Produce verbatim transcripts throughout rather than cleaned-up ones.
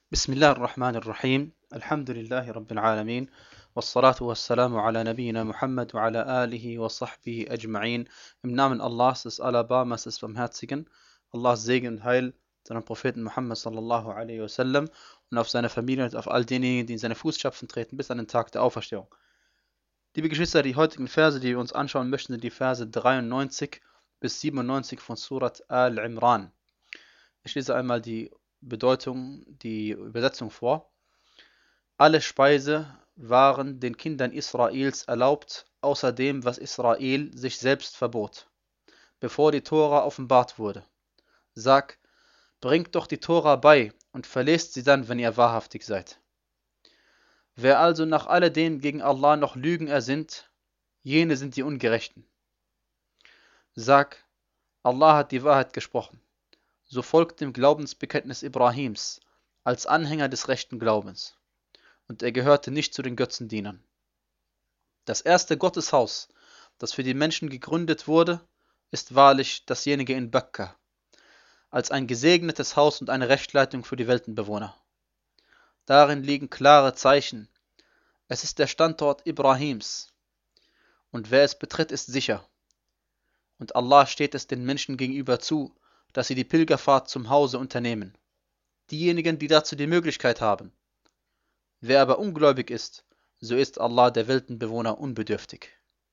بسم الله الرحمن الرحيم الحمد لله رب العالمين والصلاة والسلام على نبينا Muhammad وعلى آله وصحبه أجمعين. Im Namen Allahs des Alabamas des Barmherzigen, Allahs Segen und Heil seinem Propheten Muhammad sallallahu alaihi wasallam und auf seine Familie und auf all diejenigen, die in seine Fußstapfen treten bis an den Tag der Auferstehung. Liebe Geschwister, die heutigen Verse, die wir uns anschauen möchten, sind die Verse dreiundneunzig bis siebenundneunzig von Surat Al-Imran. Ich lese einmal die Bedeutung, die Übersetzung vor. Alle Speise waren den Kindern Israels erlaubt, außer dem, was Israel sich selbst verbot, bevor die Tora offenbart wurde. Sag, bringt doch die Tora bei und verlest sie dann, wenn ihr wahrhaftig seid. Wer also nach alledem gegen Allah noch Lügen ersinnt, jene sind die Ungerechten. Sag, Allah hat die Wahrheit gesprochen. So folgt dem Glaubensbekenntnis Ibrahims als Anhänger des rechten Glaubens. Und er gehörte nicht zu den Götzendienern. Das erste Gotteshaus, das für die Menschen gegründet wurde, ist wahrlich dasjenige in Bakka, als ein gesegnetes Haus und eine Rechtleitung für die Weltenbewohner. Darin liegen klare Zeichen. Es ist der Standort Ibrahims. Und wer es betritt, ist sicher. Und Allah steht es den Menschen gegenüber zu, dass sie die Pilgerfahrt zum Hause unternehmen. Diejenigen, die dazu die Möglichkeit haben. Wer aber ungläubig ist, so ist Allah der Weltenbewohner unbedürftig.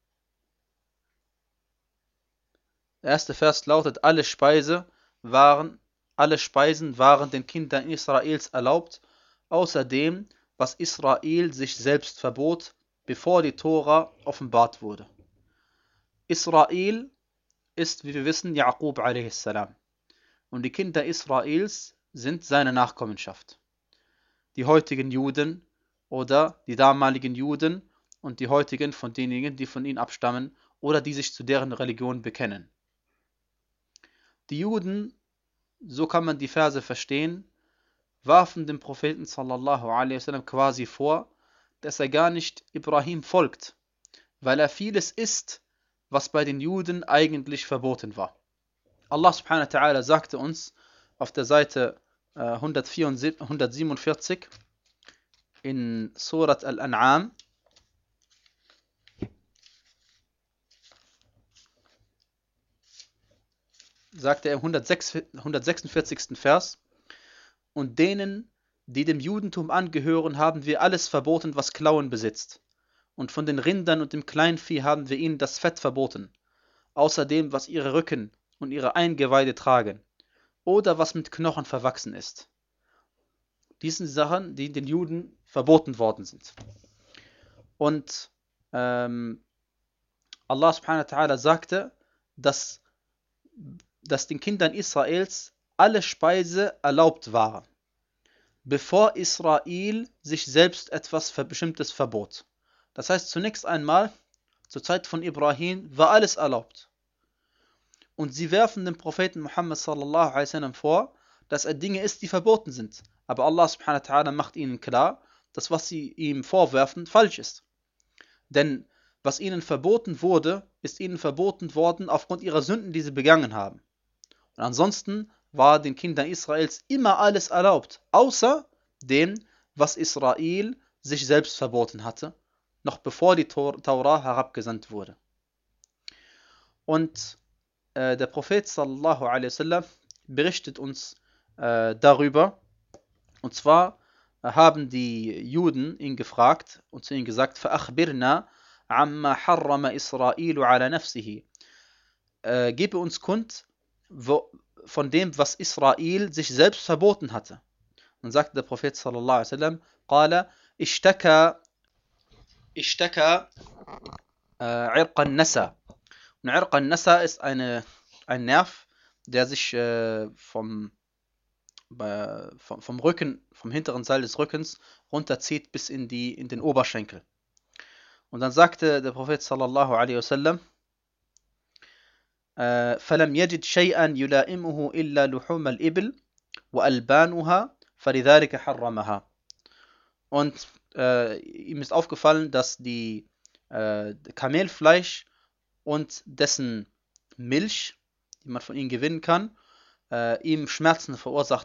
Der erste Vers lautet, alle Speise waren, alle Speisen waren den Kindern Israels erlaubt, außer dem, was Israel sich selbst verbot, bevor die Tora offenbart wurde. Israel ist, wie wir wissen, Jaqub a s. Und die Kinder Israels sind seine Nachkommenschaft. Die heutigen Juden oder die damaligen Juden und die heutigen von denjenigen, die von ihnen abstammen oder die sich zu deren Religion bekennen. Die Juden, so kann man die Verse verstehen, warfen dem Propheten sallallahu alaihi wasallam quasi vor, dass er gar nicht Ibrahim folgt, weil er vieles ist, was bei den Juden eigentlich verboten war. Allah subhanahu wa ta'ala sagte uns auf der Seite äh, hundertsiebenundvierzig in Surat Al-An'am, sagte er im hundertsechsundvierzigsten Vers, und denen, die dem Judentum angehören, haben wir alles verboten, was Klauen besitzt. Und von den Rindern und dem Kleinvieh haben wir ihnen das Fett verboten, außer dem, was ihre Rücken und ihre Eingeweide tragen, oder was mit Knochen verwachsen ist. Dies sind Sachen, die den Juden verboten worden sind. Und ähm, Allah subhanahu wa ta'ala sagte, dass, dass den Kindern Israels alle Speise erlaubt war, bevor Israel sich selbst etwas Bestimmtes verbot. Das heißt, zunächst einmal, zur Zeit von Ibrahim, war alles erlaubt. Und sie werfen dem Propheten Muhammad sallallahu alaihi wasallam vor, dass er Dinge ist, die verboten sind. Aber Allah subhanahu wa ta'ala macht ihnen klar, dass was sie ihm vorwerfen, falsch ist. Denn was ihnen verboten wurde, ist ihnen verboten worden aufgrund ihrer Sünden, die sie begangen haben. Und ansonsten war den Kindern Israels immer alles erlaubt, außer dem, was Israel sich selbst verboten hatte, noch bevor die Tora herabgesandt wurde. Und äh, der Prophet sallallahu alaihi wasallam berichtet uns äh, darüber, und zwar äh, haben die Juden ihn gefragt und zu ihm gesagt, فَأَخْبِرْنَا عَمَّا حَرَّمَ إِسْرَائِيلُ عَلَى نَفْسِهِ. Äh, gebe uns kund, wo, von dem, was Israel sich selbst verboten hatte. Dann sagte der Prophet sallallahu alaihi wasallam, قال اشتكى اشتكى عرق النسا. Und Irq al-Nasa ist eine, ein Nerv, der sich äh, vom, äh, vom, vom Rücken, vom hinteren Teil des Rückens runterzieht bis in, die, in den Oberschenkel. Und dann sagte der Prophet sallallahu alaihi wasallam, فلم يجد شيئا يلائمه إلا لحوم الإبل وألبانها فلذلك حرمها. Und äh, ihm ist aufgefallen, dass die äh, Kamelfleisch und dessen Milch, die man von ihnen gewinnen kann, äh, ihm Schmerzen verursacht hat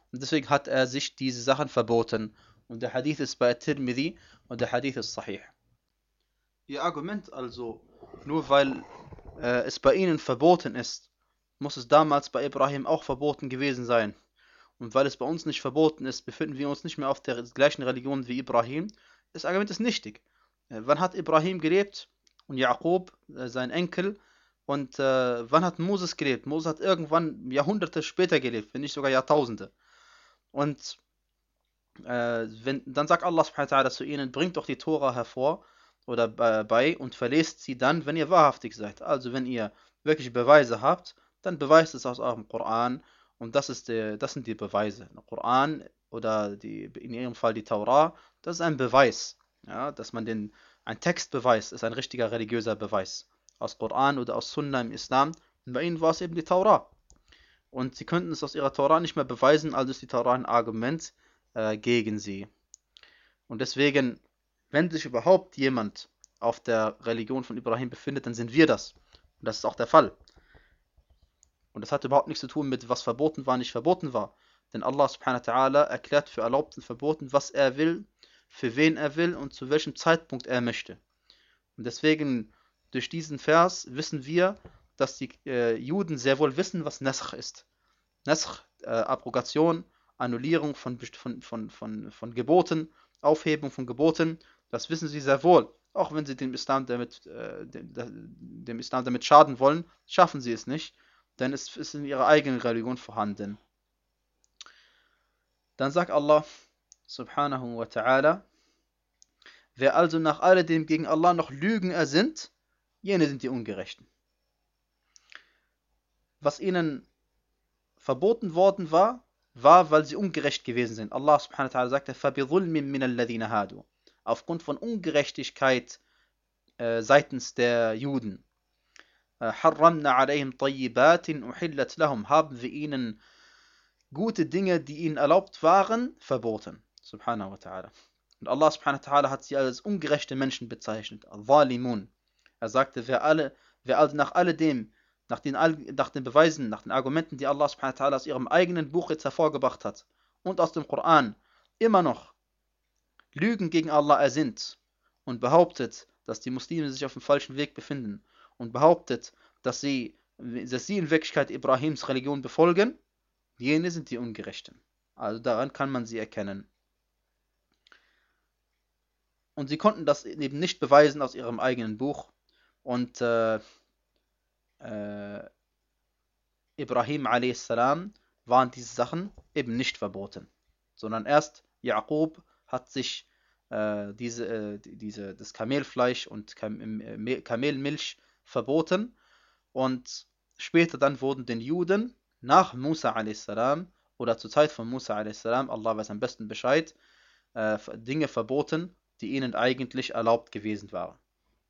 Und deswegen hat er sich diese Sachen verboten. Und der Hadith ist bei Tirmidhi und der Hadith ist sahih. Ihr Argument also, nur weil äh, es bei ihnen verboten ist, muss es damals bei Ibrahim auch verboten gewesen sein. Und weil es bei uns nicht verboten ist, befinden wir uns nicht mehr auf der gleichen Religion wie Ibrahim. Das Argument ist nichtig. Äh, wann hat Ibrahim gelebt? Und Jakob, äh, sein Enkel? Und äh, wann hat Moses gelebt? Moses hat irgendwann Jahrhunderte später gelebt, wenn nicht sogar Jahrtausende. Und äh, wenn, dann sagt Allah subhanahu wa ta'ala zu ihnen, bringt doch die Tora hervor oder bei und verlest sie dann, wenn ihr wahrhaftig seid. Also wenn ihr wirklich Beweise habt, dann beweist es aus eurem Koran. Und das, ist der, das sind die Beweise. Der Koran oder die, in ihrem Fall die Taura, das ist ein Beweis. Ja, dass man den, ein Textbeweis ist ein richtiger religiöser Beweis. Aus Koran oder aus Sunna im Islam. Und bei ihnen war es eben die Taura. Und sie könnten es aus ihrer Taura nicht mehr beweisen, also ist die Taura ein Argument äh, gegen sie. Und deswegen, wenn sich überhaupt jemand auf der Religion von Ibrahim befindet, dann sind wir das. Und das ist auch der Fall. Und das hat überhaupt nichts zu tun mit, was verboten war, nicht verboten war. Denn Allah subhanahu wa ta'ala erklärt für erlaubt und verboten, was er will, für wen er will und zu welchem Zeitpunkt er möchte. Und deswegen, durch diesen Vers wissen wir, dass die äh, Juden sehr wohl wissen, was Naskh ist. Naskh, äh, Abrogation, Annullierung von, von, von, von, von Geboten, Aufhebung von Geboten, das wissen sie sehr wohl. Auch wenn sie dem Islam damit, äh, dem, dem Islam damit schaden wollen, schaffen sie es nicht, denn es ist in ihrer eigenen Religion vorhanden. Dann sagt Allah subhanahu wa ta'ala, wer also nach alledem gegen Allah noch Lügen ersinnt, jene sind die Ungerechten. Was ihnen verboten worden war, war, weil sie ungerecht gewesen sind. Allah subhanahu wa ta'ala sagte, فَبِظُلْمٍ مِّنَ الَّذِينَ هَادُوا. Aufgrund von Ungerechtigkeit äh, seitens der Juden. حَرَّمْنَا عَلَيْهِمْ طَيِّبَاتٍ أُحِلَّتْ لَهُمْ. Haben wir ihnen gute Dinge, die ihnen erlaubt waren, verboten. Subhanahu wa ta'ala. Und Allah subhanahu wa ta'ala hat sie als ungerechte Menschen bezeichnet. Zalimun. Er sagte, wer, alle, wer also nach alledem, nach den, nach den Beweisen, nach den Argumenten, die Allah subhanahu wa ta'ala aus ihrem eigenen Buch jetzt hervorgebracht hat und aus dem Koran, immer noch Lügen gegen Allah ersinnt und behauptet, dass die Muslime sich auf dem falschen Weg befinden und behauptet, dass sie, dass sie in Wirklichkeit Ibrahims Religion befolgen, jene sind die Ungerechten. Also daran kann man sie erkennen. Und sie konnten das eben nicht beweisen aus ihrem eigenen Buch. Und äh, äh, Ibrahim a s. waren diese Sachen eben nicht verboten. Sondern erst Jakob hat sich äh, diese, äh, diese, das Kamelfleisch und Kam äh, Kamelmilch verboten. Und später dann wurden den Juden nach Musa a s. oder zur Zeit von Musa a s. Allah weiß am besten Bescheid, äh, Dinge verboten, die ihnen eigentlich erlaubt gewesen waren.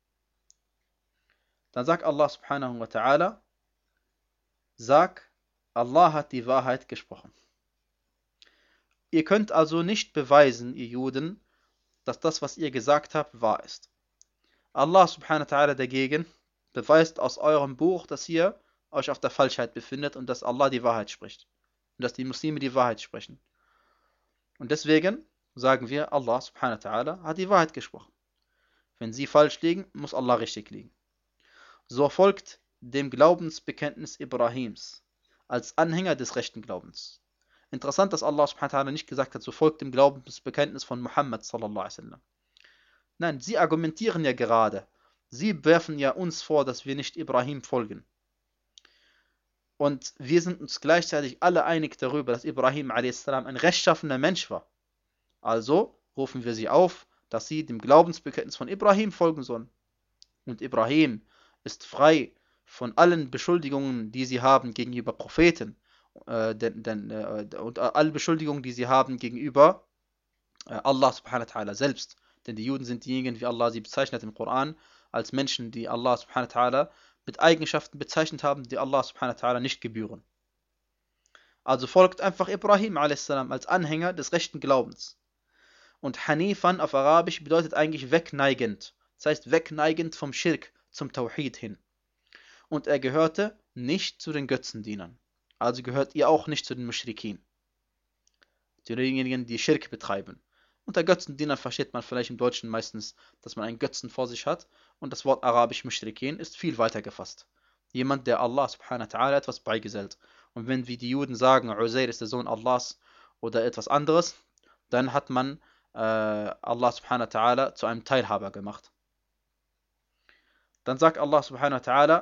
Dann sagt Allah subhanahu wa ta'ala, sag, Allah hat die Wahrheit gesprochen. Ihr könnt also nicht beweisen, ihr Juden, dass das, was ihr gesagt habt, wahr ist. Allah subhanahu wa ta'ala dagegen beweist aus eurem Buch, dass ihr euch auf der Falschheit befindet und dass Allah die Wahrheit spricht. Und dass die Muslime die Wahrheit sprechen. Und deswegen sagen wir, Allah subhanahu wa ta'ala hat die Wahrheit gesprochen. Wenn sie falsch liegen, muss Allah richtig liegen. So folgt dem Glaubensbekenntnis Ibrahims als Anhänger des rechten Glaubens. Interessant, dass Allah subhanahu wa ta'ala nicht gesagt hat, so folgt dem Glaubensbekenntnis von Muhammad sallallahu alaihi wasallam. Nein, sie argumentieren ja gerade. Sie werfen ja uns vor, dass wir nicht Ibrahim folgen. Und wir sind uns gleichzeitig alle einig darüber, dass Ibrahim a s. ein rechtschaffener Mensch war. Also rufen wir sie auf, dass sie dem Glaubensbekenntnis von Ibrahim folgen sollen. Und Ibrahim ist frei von allen Beschuldigungen, die sie haben gegenüber Propheten äh, denn, denn, äh, und alle Beschuldigungen, die sie haben gegenüber äh, Allah subhanahu wa ta'ala selbst. Denn die Juden sind diejenigen, wie Allah sie bezeichnet im Koran, als Menschen, die Allah subhanahu wa ta'ala mit Eigenschaften bezeichnet haben, die Allah subhanahu wa ta'ala nicht gebühren. Also folgt einfach Ibrahim a s. als Anhänger des rechten Glaubens. Und Hanifan auf Arabisch bedeutet eigentlich wegneigend. Das heißt wegneigend vom Schirk zum Tawhid hin. Und er gehörte nicht zu den Götzendienern. Also gehört ihr auch nicht zu den Muschrikin. diejenigen, die Schirk betreiben. Unter Götzendiener versteht man vielleicht im Deutschen meistens, dass man einen Götzen vor sich hat, und das Wort arabisch Mushrikin ist viel weiter gefasst. Jemand, der Allah subhanahu wa ta'ala etwas beigesellt. Und wenn wie die Juden sagen, Uzair ist der Sohn Allahs oder etwas anderes, dann hat man äh, Allah subhanahu wa ta'ala zu einem Teilhaber gemacht. Dann sagt Allah subhanahu wa ta'ala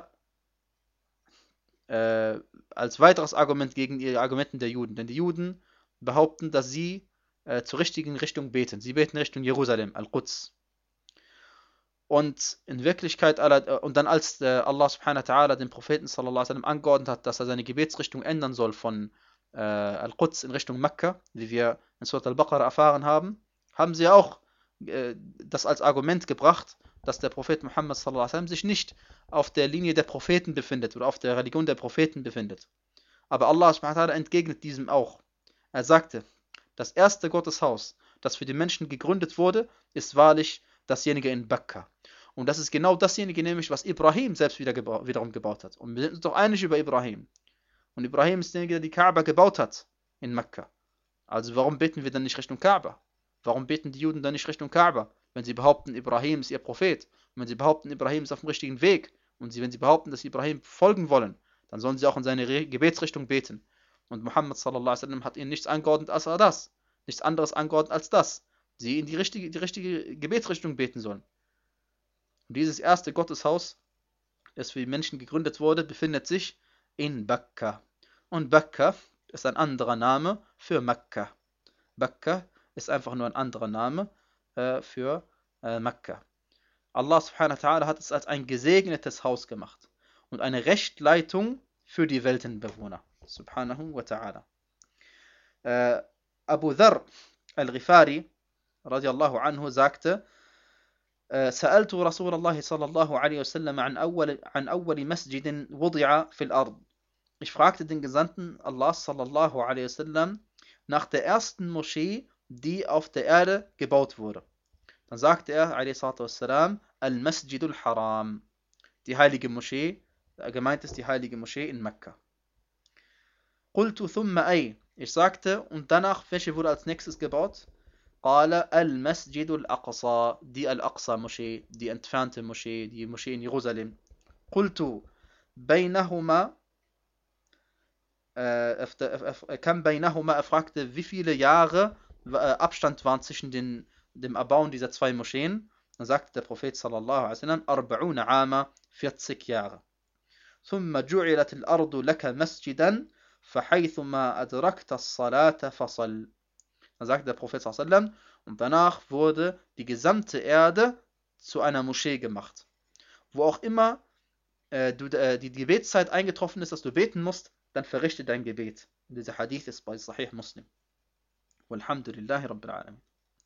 äh, als weiteres Argument gegen die Argumenten der Juden, denn die Juden behaupten, dass sie äh, zur richtigen Richtung beten. Sie beten Richtung Jerusalem, Al-Quds. Und in Wirklichkeit, und dann als Allah subhanahu wa ta'ala den Propheten sallallahu alaihi wasallam angeordnet hat, dass er seine Gebetsrichtung ändern soll von äh, Al-Quds in Richtung Mekka, wie wir in Surat Al-Baqarah erfahren haben, haben sie auch äh, das als Argument gebracht, dass der Prophet Muhammad sallallahu alaihi wasallam sich nicht auf der Linie der Propheten befindet oder auf der Religion der Propheten befindet. Aber Allah subhanahu wa ta'ala entgegnet diesem auch. Er sagte, das erste Gotteshaus, das für die Menschen gegründet wurde, ist wahrlich dasjenige in Bakka. Und das ist genau dasjenige, nämlich was Ibrahim selbst wieder geba wiederum gebaut hat. Und wir sind uns doch einig über Ibrahim. Und Ibrahim ist derjenige, der die Kaaba gebaut hat in Mekka. Also warum beten wir dann nicht Richtung Kaaba? Warum beten die Juden dann nicht Richtung Kaaba? Wenn sie behaupten, Ibrahim ist ihr Prophet. Und wenn sie behaupten, Ibrahim ist auf dem richtigen Weg. Und sie, wenn sie behaupten, dass sie Ibrahim folgen wollen, dann sollen sie auch in seine Re Gebetsrichtung beten. Und Muhammad sallallahu alaihi wasallam hat ihnen nichts angeordnet als das. Nichts anderes angeordnet als das. Sie in die richtige, die richtige Gebetsrichtung beten sollen. Und dieses erste Gotteshaus, das für die Menschen gegründet wurde, befindet sich in Bakka. Und Bakka ist ein anderer Name für Mekka. Bakka ist einfach nur ein anderer Name äh, für äh, Mekka. Allah subhanahu wa ta'ala hat es als ein gesegnetes Haus gemacht und eine Rechtleitung für die Weltenbewohner. Subhanahu wa ta'ala. Äh, Abu Dharr al-Ghifari radiallahu anhu sagte, سألت رسول الله صلى الله عليه وسلم عن أول عن أول مسجد وضع في الأرض. Ich fragte den Gesandten Allah sallallahu alaihi wasallam nach der ersten Moschee, die auf der Erde gebaut wurde. Dann sagte er alaihi salatu wassalam, Al-Masjidul Haram, die heilige Moschee, gemeint ist die heilige Moschee in Mekka. قلت ثم أي, ich sagte, und danach, welche wurde als nächstes gebaut? قال المسجد الأقصى, die Al-Aqsa-Moschee, die entfernte Moschee, die Moschee in Jerusalem. قلت بينهما, äh, kam بينهما, er fragte, wie viele Jahre äh, Abstand waren zwischen den, dem Erbauen dieser zwei Moscheen. Dann sagte der Prophet sallallahu alaihi wasallam, أربعون عاما, vierzig Jahre. ثم جعلت الأرض لك مسجدا فحيثما أدركت الصلاة فصل. Dann sagte der Prophet sallallahu alaihi wasallam, und danach wurde die gesamte Erde zu einer Moschee gemacht. Wo auch immer äh, du, äh, die Gebetszeit eingetroffen ist, dass du beten musst, dann verrichte dein Gebet. Und dieser Hadith ist bei Sahih Muslim. Walhamdulillahi Rabbil Alamin.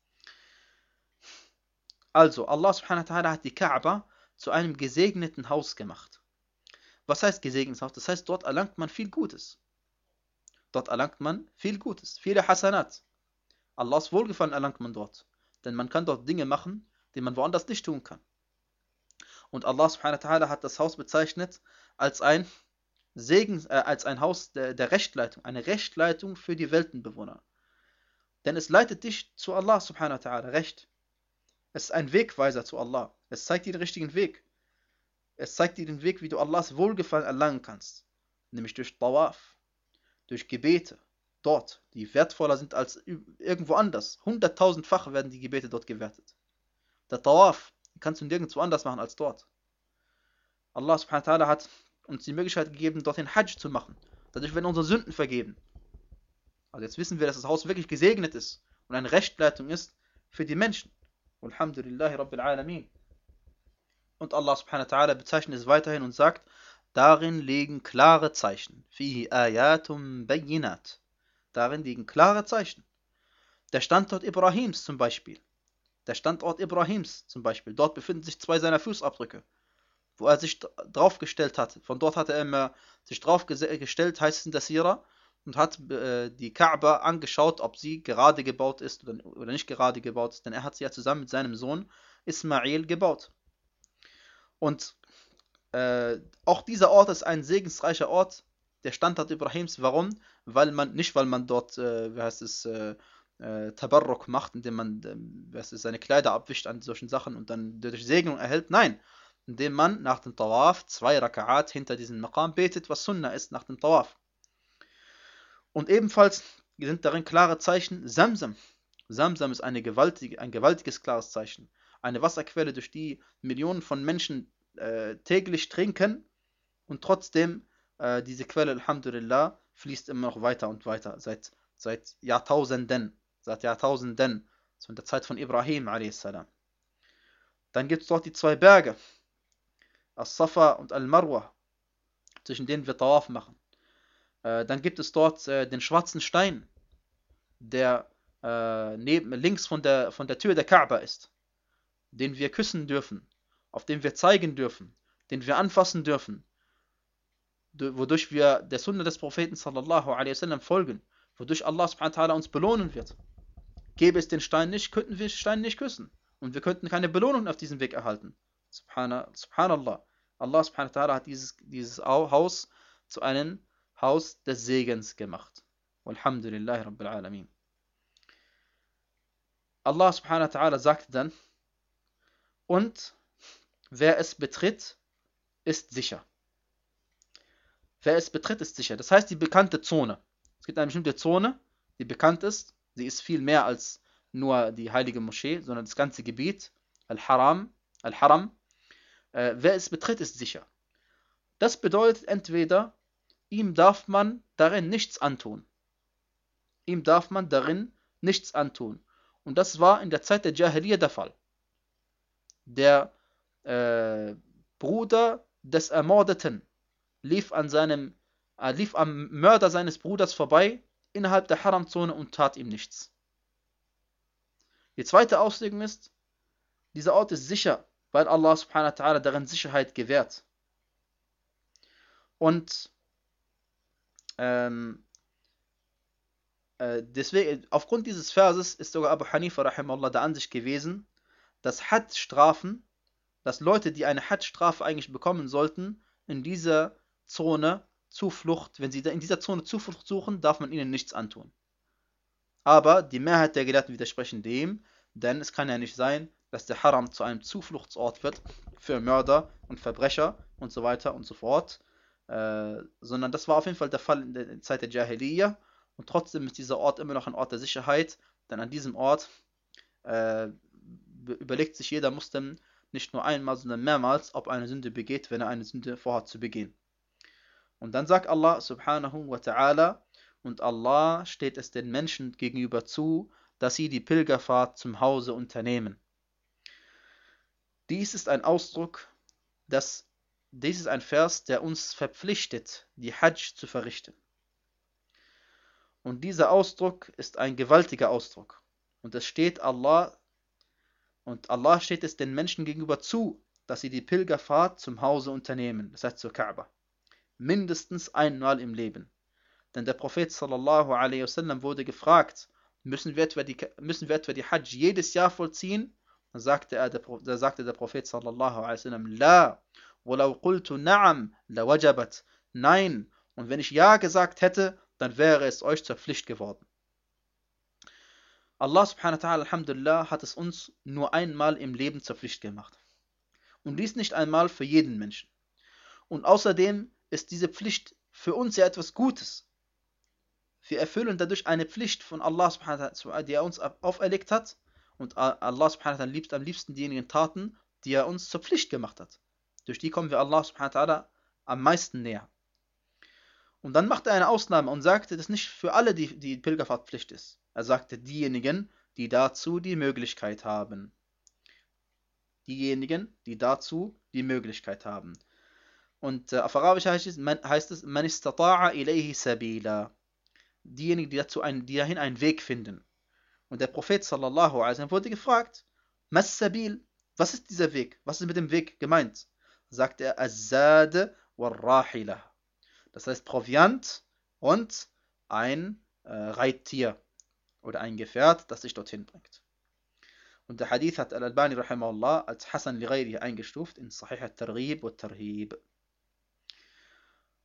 Also, Allah subhanahu wa ta'ala hat die Kaaba zu einem gesegneten Haus gemacht. Was heißt gesegnetes Haus? Das heißt, dort erlangt man viel Gutes. Dort erlangt man viel Gutes, viele Hasanat. Allahs Wohlgefallen erlangt man dort. Denn man kann dort Dinge machen, die man woanders nicht tun kann. Und Allah subhanahu wa ta'ala hat das Haus bezeichnet als ein Segen, äh, als ein Haus der, der Rechtleitung, eine Rechtleitung für die Weltenbewohner. Denn es leitet dich zu Allah subhanahu wa ta'ala, Recht. Es ist ein Wegweiser zu Allah. Es zeigt dir den richtigen Weg. Es zeigt dir den Weg, wie du Allahs Wohlgefallen erlangen kannst. Nämlich durch Tawaf, durch Gebete. Dort, die wertvoller sind als irgendwo anders. Hunderttausendfach werden die Gebete dort gewertet. Der Tawaf kannst du nirgendwo anders machen als dort. Allah subhanahu wa ta'ala hat uns die Möglichkeit gegeben, dort den Hajj zu machen. Dadurch werden unsere Sünden vergeben. Also jetzt wissen wir, dass das Haus wirklich gesegnet ist und eine Rechtleitung ist für die Menschen. Alhamdulillahi Rabbil Alamin. Und Allah subhanahu wa ta'ala bezeichnet es weiterhin und sagt, darin liegen klare Zeichen. Fihi ayatum bayyinat. Darin liegen klare Zeichen. Der Standort Ibrahims zum Beispiel. Der Standort Ibrahims zum Beispiel. Dort befinden sich zwei seiner Fußabdrücke, wo er sich draufgestellt hat. Von dort hat er immer sich draufgestellt, heißt es in der Sira, und hat äh, die Kaaba angeschaut, ob sie gerade gebaut ist oder, oder nicht gerade gebaut ist. Denn er hat sie ja zusammen mit seinem Sohn Ismail gebaut. Und äh, auch dieser Ort ist ein segensreicher Ort der Standort Ibrahims. Warum? Weil man, nicht weil man dort, äh, wie heißt es, äh, äh, Tabarruk macht, indem man äh, wie heißt es, seine Kleider abwischt an solchen Sachen und dann dadurch Segnung erhält. Nein, indem man nach dem Tawaf zwei Raka'at hinter diesem Maqam betet, was Sunna ist nach dem Tawaf. Und ebenfalls sind darin klare Zeichen Zamzam. Zamzam ist eine gewaltige, ein gewaltiges klares Zeichen. Eine Wasserquelle, durch die Millionen von Menschen äh, täglich trinken und trotzdem äh, diese Quelle, Alhamdulillah, fließt immer noch weiter und weiter, seit, seit Jahrtausenden, seit Jahrtausenden, so in der Zeit von Ibrahim a s. Dann gibt es dort die zwei Berge, As-Safa und Al-Marwa, zwischen denen wir Tawaf machen. Äh, dann gibt es dort äh, den schwarzen Stein, der äh, neben, links von der, von der Tür der Kaaba ist, den wir küssen dürfen, auf dem wir zeigen dürfen, den wir anfassen dürfen, wodurch wir der Sunna des Propheten sallallahu alaihi wasallam folgen, wodurch Allah subhanahu wa ta'ala uns belohnen wird. Gäbe es den Stein nicht, könnten wir den Stein nicht küssen und wir könnten keine Belohnung auf diesem Weg erhalten. Subhana, Subhanallah. Allah subhanahu wa ta'ala hat dieses, dieses Haus zu einem Haus des Segens gemacht. Walhamdulillahi Rabbil Alamin. Allah subhanahu wa ta'ala sagte dann, und wer es betritt, ist sicher. Wer es betritt, ist sicher. Das heißt, die bekannte Zone. Es gibt eine bestimmte Zone, die bekannt ist. Sie ist viel mehr als nur die heilige Moschee, sondern das ganze Gebiet, Al-Haram, Al-Haram. Äh, wer es betritt, ist sicher. Das bedeutet entweder, ihm darf man darin nichts antun. Ihm darf man darin nichts antun. Und das war in der Zeit der Jahiliyyah der Fall. Der äh, Bruder des Ermordeten lief an seinem, äh, lief am Mörder seines Bruders vorbei innerhalb der Haramzone und tat ihm nichts. Die zweite Auslegung ist, dieser Ort ist sicher, weil Allah subhanahu wa ta'ala darin Sicherheit gewährt. Und ähm, äh, deswegen, aufgrund dieses Verses ist sogar Abu Hanifa rahimahullah der Ansicht gewesen, dass Had-Strafen, dass Leute, die eine Had-Strafe eigentlich bekommen sollten, in dieser Zone Zuflucht, wenn sie in dieser Zone Zuflucht suchen, darf man ihnen nichts antun. Aber die Mehrheit der Gelehrten widersprechen dem, denn es kann ja nicht sein, dass der Haram zu einem Zufluchtsort wird für Mörder und Verbrecher und so weiter und so fort, äh, sondern das war auf jeden Fall der Fall in der Zeit der Jahiliyyah und trotzdem ist dieser Ort immer noch ein Ort der Sicherheit, denn an diesem Ort äh, überlegt sich jeder Muslim nicht nur einmal, sondern mehrmals, ob er eine Sünde begeht, wenn er eine Sünde vorhat zu begehen. Und dann sagt Allah subhanahu wa ta'ala, und Allah steht es den Menschen gegenüber zu, dass sie die Pilgerfahrt zum Hause unternehmen. Dies ist ein Ausdruck, dass, dies ist ein Vers, der uns verpflichtet, die Hajj zu verrichten. Und dieser Ausdruck ist ein gewaltiger Ausdruck. Und es steht Allah, und Allah steht es den Menschen gegenüber zu, dass sie die Pilgerfahrt zum Hause unternehmen, das heißt zur Kaaba. Mindestens einmal im Leben. Denn der Prophet sallallahu alaihi wasallam wurde gefragt, müssen wir etwa die, müssen wir etwa die Hajj jedes Jahr vollziehen? Dann sagte, er, der, da sagte der Prophet sallallahu alaihi wasallam, La, walau qultu na'am, la wajabat. Nein, und wenn ich Ja gesagt hätte, dann wäre es euch zur Pflicht geworden. Allah subhanahu wa ta'ala, alhamdulillah, hat es uns nur einmal im Leben zur Pflicht gemacht. Und dies nicht einmal für jeden Menschen. Und außerdem ist diese Pflicht für uns ja etwas Gutes. Wir erfüllen dadurch eine Pflicht von Allah subhanahu wa ta'ala, die er uns auferlegt hat. Und Allah subhanahu wa ta'ala liebt am liebsten diejenigen Taten, die er uns zur Pflicht gemacht hat. Durch die kommen wir Allah subhanahu wa ta'ala am meisten näher. Und dann macht er eine Ausnahme und sagte, dass nicht für alle die, die Pilgerfahrt Pflicht ist. Er sagte, diejenigen, die dazu die Möglichkeit haben. Diejenigen, die dazu die Möglichkeit haben. Und äh, auf Arabisch heißt es, man, heißt es, man istata'a ilayhi sabila. Diejenigen, die, dazu ein, die dahin einen Weg finden. Und der Prophet sallallahu alaihi wasallam wurde gefragt, Mas sabil, was ist dieser Weg? Was ist mit dem Weg gemeint? Sagt er, Az-Zad wal-Rahila. Das heißt Proviant und ein äh, Reittier oder ein Gefährt, das sich dorthin bringt. Und der Hadith hat Al-Albani rahimahullah als Hasan li ghayrihi eingestuft in Sahih al-Targhib wa Tarhib.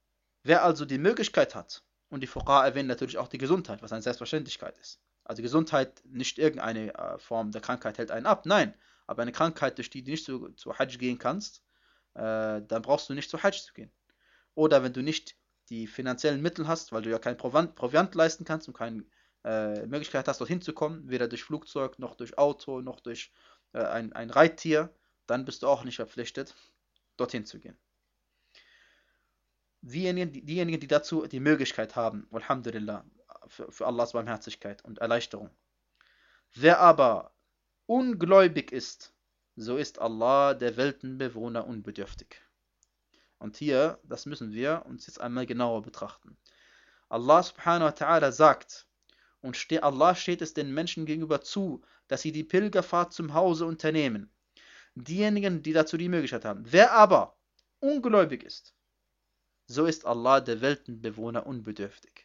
Wer also die Möglichkeit hat, und die Fuqaha erwähnen natürlich auch die Gesundheit, was eine Selbstverständlichkeit ist. Also Gesundheit, nicht irgendeine äh, Form der Krankheit hält einen ab, nein, aber eine Krankheit, durch die du nicht zu, zu Hajj gehen kannst, äh, dann brauchst du nicht zu Hajj zu gehen. Oder wenn du nicht die finanziellen Mittel hast, weil du ja kein Proviant, Proviant leisten kannst und keine äh, Möglichkeit hast, dorthin zu kommen, weder durch Flugzeug, noch durch Auto, noch durch äh, ein, ein Reittier, dann bist du auch nicht verpflichtet, dorthin zu gehen. Diejenigen, die, diejenigen, die dazu die Möglichkeit haben, Alhamdulillah, für, für Allahs Barmherzigkeit und Erleichterung. Wer aber ungläubig ist, so ist Allah der Weltenbewohner unbedürftig. Und hier, das müssen wir uns jetzt einmal genauer betrachten. Allah subhanahu wa ta'ala sagt, und ste Allah steht es den Menschen gegenüber zu, dass sie die Pilgerfahrt zum Hause unternehmen. Diejenigen, die dazu die Möglichkeit haben. Wer aber ungläubig ist, so ist Allah der Weltenbewohner unbedürftig.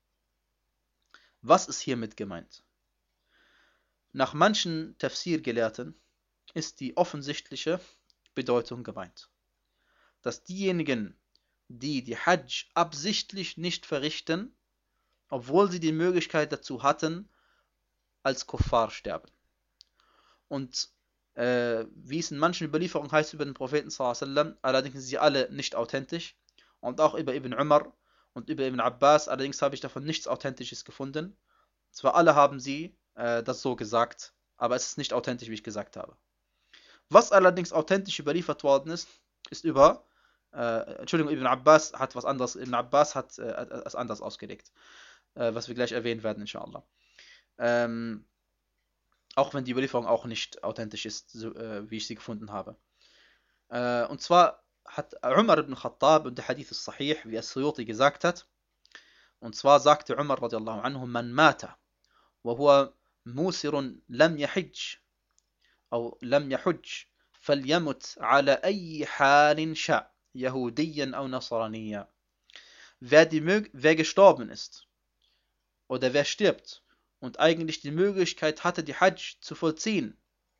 Was ist hiermit gemeint? Nach manchen Tafsir-Gelehrten ist die offensichtliche Bedeutung gemeint, dass diejenigen, die die Hajj absichtlich nicht verrichten, obwohl sie die Möglichkeit dazu hatten, als Kuffar sterben. Und äh, wie es in manchen Überlieferungen heißt über den Propheten sallallahu alaihi wasallam, allerdings sind sie alle nicht authentisch, und auch über Ibn Umar und über Ibn Abbas, allerdings habe ich davon nichts Authentisches gefunden. Zwar alle haben sie äh, das so gesagt, aber es ist nicht authentisch, wie ich gesagt habe. Was allerdings authentisch überliefert worden ist, ist über, äh, Entschuldigung, Ibn Abbas hat was anderes, Ibn Abbas hat äh, es anders ausgelegt, äh, was wir gleich erwähnen werden, inshallah. Ähm, auch wenn die Überlieferung auch nicht authentisch ist, so, äh, wie ich sie gefunden habe. Äh, und zwar hat Umar ibn Khattab, und der Hadith ist sahih, wie As-Suyuti gesagt hat, und zwar sagte Umar radiallahu anhu, man mata, wa huwa musirun lam yahijj, أو لم يحج فليمت على أي حال شاء يهوديا أو نصرانيا. Wer, die, wer gestorben ist oder wer stirbt und eigentlich die Möglichkeit hatte, die Hajj zu vollziehen,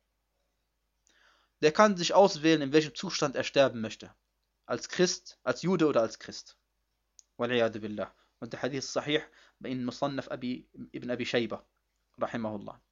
der kann sich auswählen, in welchem Zustand er sterben möchte. Als Christ, als Jude oder als Christ. Wal'iyadu billah. Und der Hadith ist sahih in Musannaf Abi, ibn Abi Shayba, rahimahullah.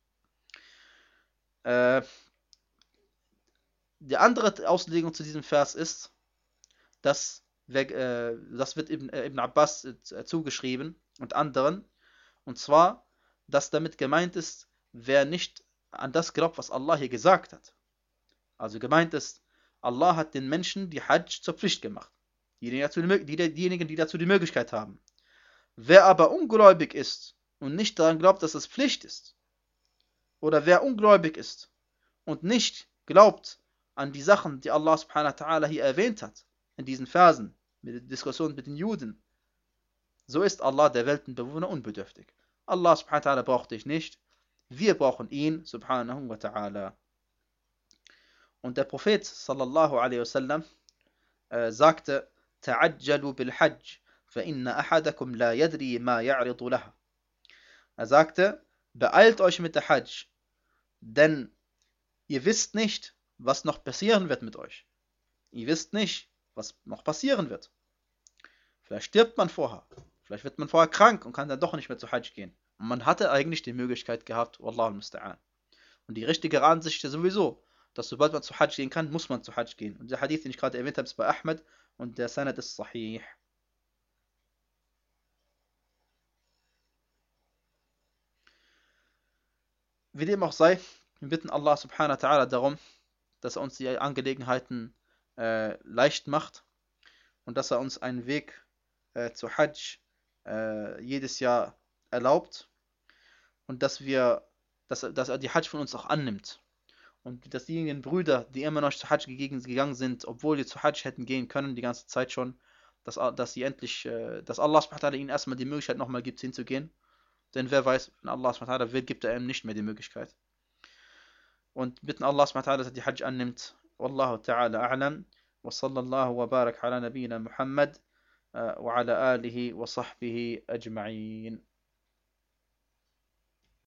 Äh, Die andere Auslegung zu diesem Vers ist, dass äh, das wird Ibn, äh, Ibn Abbas äh, zugeschrieben und anderen, und zwar, dass damit gemeint ist, wer nicht an das glaubt, was Allah hier gesagt hat. Also gemeint ist, Allah hat den Menschen die Hajj zur Pflicht gemacht. Diejenigen, die, diejenigen, die dazu die Möglichkeit haben. Wer aber ungläubig ist und nicht daran glaubt, dass es Pflicht ist, oder wer ungläubig ist und nicht glaubt an die Sachen, die Allah subhanahu wa ta'ala hier erwähnt hat, in diesen Versen, mit der Diskussion mit den Juden, so ist Allah der Weltenbewohner unbedürftig. Allah subhanahu wa ta'ala braucht dich nicht, wir brauchen ihn subhanahu wa ta'ala. Und der Prophet sallallahu alaihi wasallam äh, sagte, ta'ajjalu bil hajj, fa inna ahadakum la yadri ma ya'ridu laha. Er sagte, beeilt euch mit der Hajj, denn ihr wisst nicht, was noch passieren wird mit euch. Ihr wisst nicht, was noch passieren wird. Vielleicht stirbt man vorher. Vielleicht wird man vorher krank und kann dann doch nicht mehr zu Hajj gehen. Und man hatte eigentlich die Möglichkeit gehabt, Wallahu musta'an. Und die richtige Ansicht ist sowieso, dass sobald man zu Hajj gehen kann, muss man zu Hajj gehen. Und der Hadith, den ich gerade erwähnt habe, ist bei Ahmed und der Sanad ist sahih. Wie dem auch sei, wir bitten Allah subhanahu wa ta'ala darum, dass er uns die Angelegenheiten äh, leicht macht und dass er uns einen Weg äh, zu Hajj äh, jedes Jahr erlaubt und dass wir, dass, dass er die Hajj von uns auch annimmt und dass diejenigen Brüder, die immer noch zu Hajj gegangen sind, obwohl die zu Hajj hätten gehen können, die ganze Zeit schon, dass, dass sie endlich, äh, dass Allah subhanahu wa ta'ala ihnen erstmal die Möglichkeit nochmal gibt, hinzugehen, denn wer weiß, wenn Allah subhanahu wa ta'ala will, gibt er ihm nicht mehr die Möglichkeit. Und bitten Allah subhanahu wa ta'ala, dass er die Hajj annimmt. Wallahu ta'ala a'lam. Wa sallallahu wa barak ala nabiyyina Muhammad wa ala alihi wa sahbihi ajma'in.